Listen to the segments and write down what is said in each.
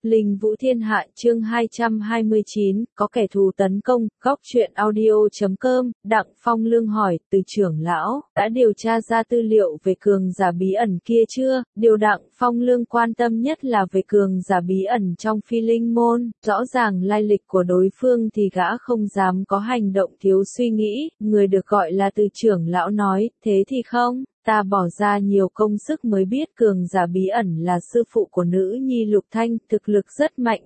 Linh Vũ Thiên Hạ chương 229, có kẻ thù tấn công, góc truyện audio.com, Đặng Phong Lương hỏi, từ trưởng lão, đã điều tra ra tư liệu về cường giả bí ẩn kia chưa? Điều Đặng Phong Lương quan tâm nhất là về cường giả bí ẩn trong Phi Linh Môn, rõ ràng lai lịch của đối phương thì gã không dám có hành động thiếu suy nghĩ, người được gọi là từ trưởng lão nói, thế thì không. Ta bỏ ra nhiều công sức mới biết cường giả bí ẩn là sư phụ của nữ nhi Lục Thanh, thực lực rất mạnh.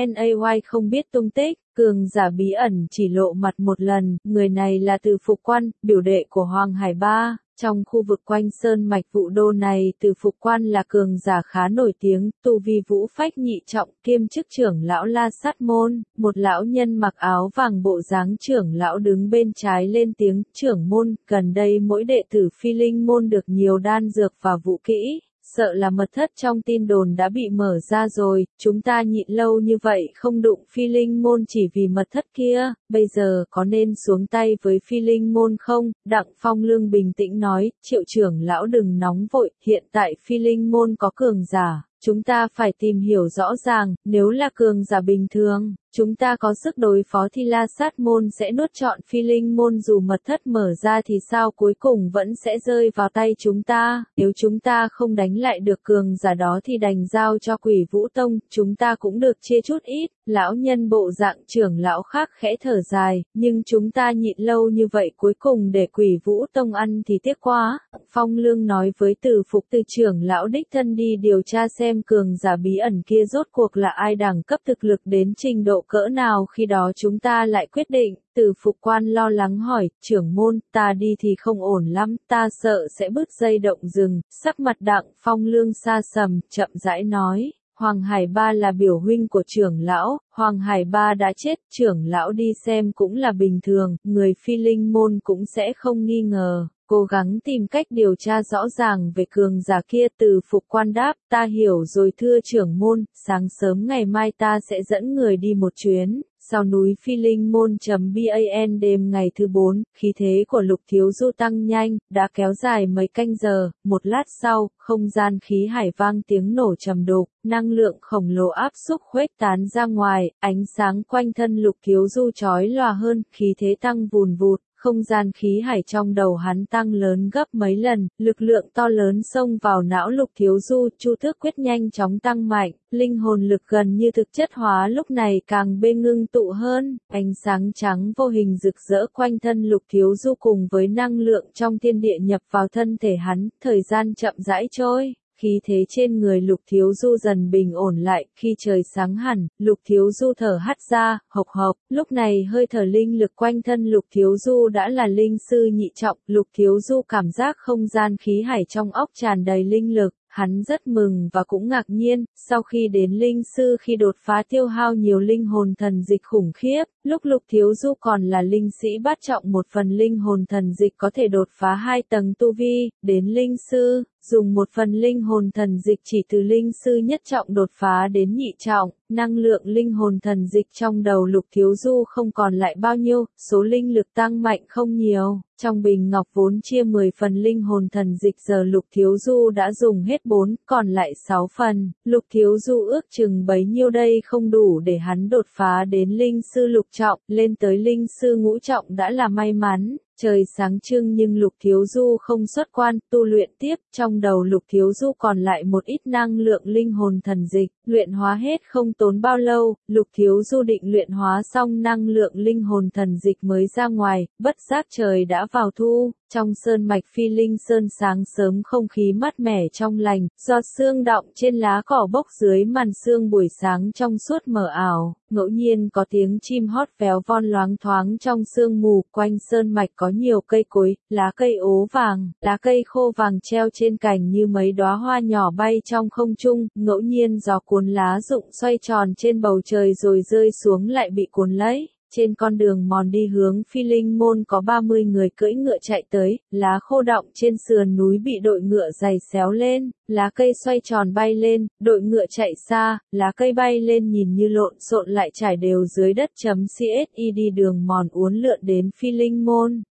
Nay không biết tung tích, cường giả bí ẩn chỉ lộ mặt một lần, người này là Từ Phục Quan, biểu đệ của Hoàng Hải Ba. Trong khu vực quanh sơn mạch Vũ Đô này, Từ Phục Quan là cường giả khá nổi tiếng, tu vi vũ phách nhị trọng, kiêm chức trưởng lão La Sát Môn. Một lão nhân mặc áo vàng bộ dáng trưởng lão đứng bên trái lên tiếng, trưởng môn, gần đây mỗi đệ tử Phi Linh Môn được nhiều đan dược và vũ kỹ. Sợ là mật thất trong tin đồn đã bị mở ra rồi, chúng ta nhịn lâu như vậy không đụng Phi Linh Môn chỉ vì mật thất kia, bây giờ có nên xuống tay với Phi Linh Môn không? Đặng Phong Lương bình tĩnh nói, Triệu trưởng lão đừng nóng vội, hiện tại Phi Linh Môn có cường giả. Chúng ta phải tìm hiểu rõ ràng, nếu là cường giả bình thường, chúng ta có sức đối phó thì La Sát Môn sẽ nuốt trọn Phi Linh Môn, dù mật thất mở ra thì sao cuối cùng vẫn sẽ rơi vào tay chúng ta, nếu chúng ta không đánh lại được cường giả đó thì đành giao cho Quỷ Vũ Tông, chúng ta cũng được chia chút ít. Lão nhân bộ dạng trưởng lão khác khẽ thở dài, nhưng chúng ta nhịn lâu như vậy cuối cùng để Quỷ Vũ Tông ăn thì tiếc quá. Phong Lương nói với Từ Phục, từ trưởng lão đích thân đi điều tra xem cường giả bí ẩn kia rốt cuộc là ai, đẳng cấp thực lực đến trình độ cỡ nào, khi đó chúng ta lại quyết định. Từ Phục Quan lo lắng hỏi, trưởng môn, ta đi thì không ổn lắm, ta sợ sẽ bứt dây động rừng. Sắc mặt Đặng Phong Lương sa sầm, chậm rãi nói. Hoàng Hải Ba là biểu huynh của trưởng lão, Hoàng Hải Ba đã chết, trưởng lão đi xem cũng là bình thường, người Phi Linh Môn cũng sẽ không nghi ngờ. Cố gắng tìm cách điều tra rõ ràng về cường giả kia. Từ Phục Quan đáp, ta hiểu rồi thưa trưởng môn, sáng sớm ngày mai ta sẽ dẫn người đi một chuyến. Sau núi Phi Linh Môn.ban đêm ngày thứ 4, khí thế của Lục Thiếu Du tăng nhanh, đã kéo dài mấy canh giờ, một lát sau, không gian khí hải vang tiếng nổ trầm đục, năng lượng khổng lồ áp xúc khuếch tán ra ngoài, ánh sáng quanh thân Lục Thiếu Du chói lòa hơn, khí thế tăng vùn vụt. Không gian khí hải trong đầu hắn tăng lớn gấp mấy lần, lực lượng to lớn xông vào não Lục Thiếu Du, chu tước quyết nhanh chóng tăng mạnh, linh hồn lực gần như thực chất hóa lúc này càng bê ngưng tụ hơn, ánh sáng trắng vô hình rực rỡ quanh thân Lục Thiếu Du cùng với năng lượng trong thiên địa nhập vào thân thể hắn, thời gian chậm rãi trôi. Khí thế trên người Lục Thiếu Du dần bình ổn lại, khi trời sáng hẳn, Lục Thiếu Du thở hắt ra, hộc hộc, lúc này hơi thở linh lực quanh thân Lục Thiếu Du đã là linh sư nhị trọng, Lục Thiếu Du cảm giác không gian khí hải trong óc tràn đầy linh lực. Hắn rất mừng và cũng ngạc nhiên, sau khi đến linh sư khi đột phá tiêu hao nhiều linh hồn thần dịch khủng khiếp, lúc Lục Thiếu Du còn là linh sĩ bát trọng, một phần linh hồn thần dịch có thể đột phá 2 tầng tu vi, đến linh sư, dùng một phần linh hồn thần dịch chỉ từ linh sư nhất trọng đột phá đến nhị trọng, năng lượng linh hồn thần dịch trong đầu Lục Thiếu Du không còn lại bao nhiêu, số linh lực tăng mạnh không nhiều. Trong bình ngọc vốn chia 10 phần linh hồn thần dịch, giờ Lục Thiếu Du đã dùng hết 4, còn lại 6 phần. Lục Thiếu Du ước chừng bấy nhiêu đây không đủ để hắn đột phá đến linh sư lục trọng, lên tới linh sư ngũ trọng đã là may mắn. Trời sáng trưng nhưng Lục Thiếu Du không xuất quan, tu luyện tiếp, trong đầu Lục Thiếu Du còn lại một ít năng lượng linh hồn thần dịch, luyện hóa hết không tốn bao lâu, Lục Thiếu Du định luyện hóa xong năng lượng linh hồn thần dịch mới ra ngoài, bất giác trời đã vào thu. Trong sơn mạch Phi Linh Sơn sáng sớm không khí mát mẻ trong lành, giọt sương đọng trên lá cỏ bốc dưới màn sương buổi sáng trong suốt mờ ảo, ngẫu nhiên có tiếng chim hót véo von loáng thoáng trong sương mù, quanh sơn mạch có nhiều cây cối, lá cây ố vàng, lá cây khô vàng treo trên cành như mấy đóa hoa nhỏ bay trong không trung, ngẫu nhiên gió cuốn lá rụng xoay tròn trên bầu trời rồi rơi xuống lại bị cuốn lấy. Trên con đường mòn đi hướng Phi Linh Môn có 30 người cưỡi ngựa chạy tới, lá khô đọng trên sườn núi bị đội ngựa giày xéo lên, lá cây xoay tròn bay lên, đội ngựa chạy xa, lá cây bay lên nhìn như lộn xộn lại trải đều dưới đất. CSI đi đường mòn uốn lượn đến Phi Linh Môn.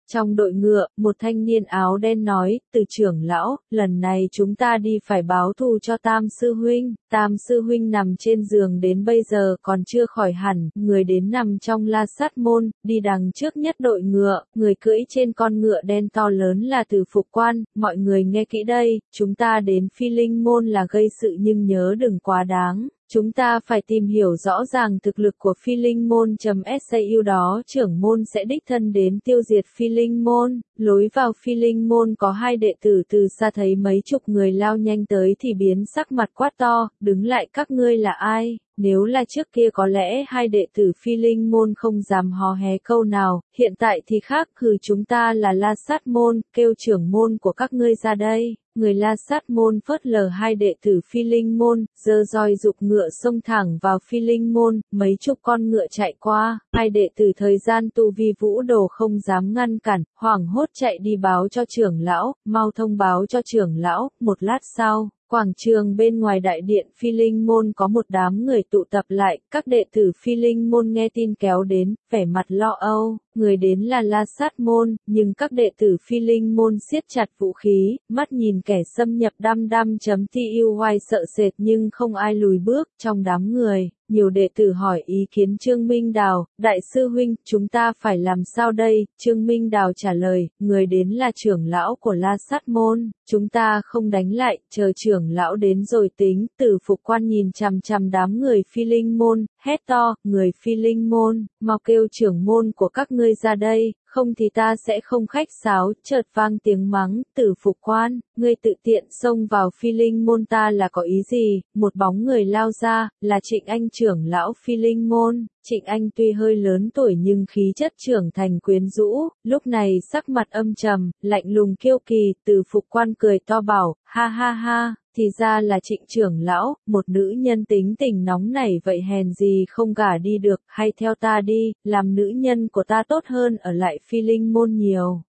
Trong đội ngựa, một thanh niên áo đen nói, từ trưởng lão, lần này chúng ta đi phải báo thù cho Tam Sư Huynh. Tam Sư Huynh nằm trên giường đến bây giờ còn chưa khỏi hẳn, người đến nằm trong La Sát Môn, đi đằng trước nhất đội ngựa, người cưỡi trên con ngựa đen to lớn là Từ Phục Quan. Mọi người nghe kỹ đây, chúng ta đến Phi Linh Môn là gây sự nhưng nhớ đừng quá đáng. Chúng ta phải tìm hiểu rõ ràng thực lực của Phi Linh Môn.sau đó trưởng môn sẽ đích thân đến tiêu diệt Phi Linh Môn. Lối vào Phi Linh Môn có hai đệ tử từ xa thấy mấy chục người lao nhanh tới thì biến sắc mặt quát to, đứng lại các ngươi là ai? Nếu là trước kia có lẽ hai đệ tử Phi Linh Môn không dám hò hé câu nào, hiện tại thì khác, chúng ta là La Sát Môn, kêu trưởng môn của các ngươi ra đây. Người La Sát Môn phớt lờ hai đệ tử Phi Linh Môn, giơ roi giục ngựa xông thẳng vào Phi Linh Môn, mấy chục con ngựa chạy qua, hai đệ tử thời gian tu vi vũ đồ không dám ngăn cản, hoảng hốt chạy đi báo cho trưởng lão, mau thông báo cho trưởng lão. Một lát sau, quảng trường bên ngoài đại điện Phi Linh Môn có một đám người tụ tập lại, các đệ tử Phi Linh Môn nghe tin kéo đến, vẻ mặt lo âu, người đến là La Sát Môn, nhưng các đệ tử Phi Linh Môn siết chặt vũ khí, mắt nhìn kẻ xâm nhập đăm đăm TUY sợ sệt nhưng không ai lùi bước. Trong đám người, nhiều đệ tử hỏi ý kiến Trương Minh Đào, đại sư huynh, chúng ta phải làm sao đây? Trương Minh Đào trả lời, người đến là trưởng lão của La Sát Môn, chúng ta không đánh lại, chờ trưởng lão đến rồi tính. Từ Phục Quan nhìn chằm chằm đám người Phi Linh Môn, hét to, người Phi Linh Môn, mau kêu trưởng môn của các ngươi ra đây, không thì ta sẽ không khách sáo. Chợt vang tiếng mắng, Từ Phục Quan, ngươi tự tiện xông vào Phi Linh Môn ta là có ý gì? Một bóng người lao ra, là Trịnh Anh trưởng lão Phi Linh Môn. Trịnh Anh tuy hơi lớn tuổi nhưng khí chất trưởng thành quyến rũ, lúc này sắc mặt âm trầm, lạnh lùng kiêu kỳ. Từ Phục Quan cười to bảo, ha ha ha, thì ra là Trịnh trưởng lão, một nữ nhân tính tình nóng nảy vậy hèn gì không gả đi được, hay theo ta đi, làm nữ nhân của ta tốt hơn ở lại Phi Linh Môn nhiều.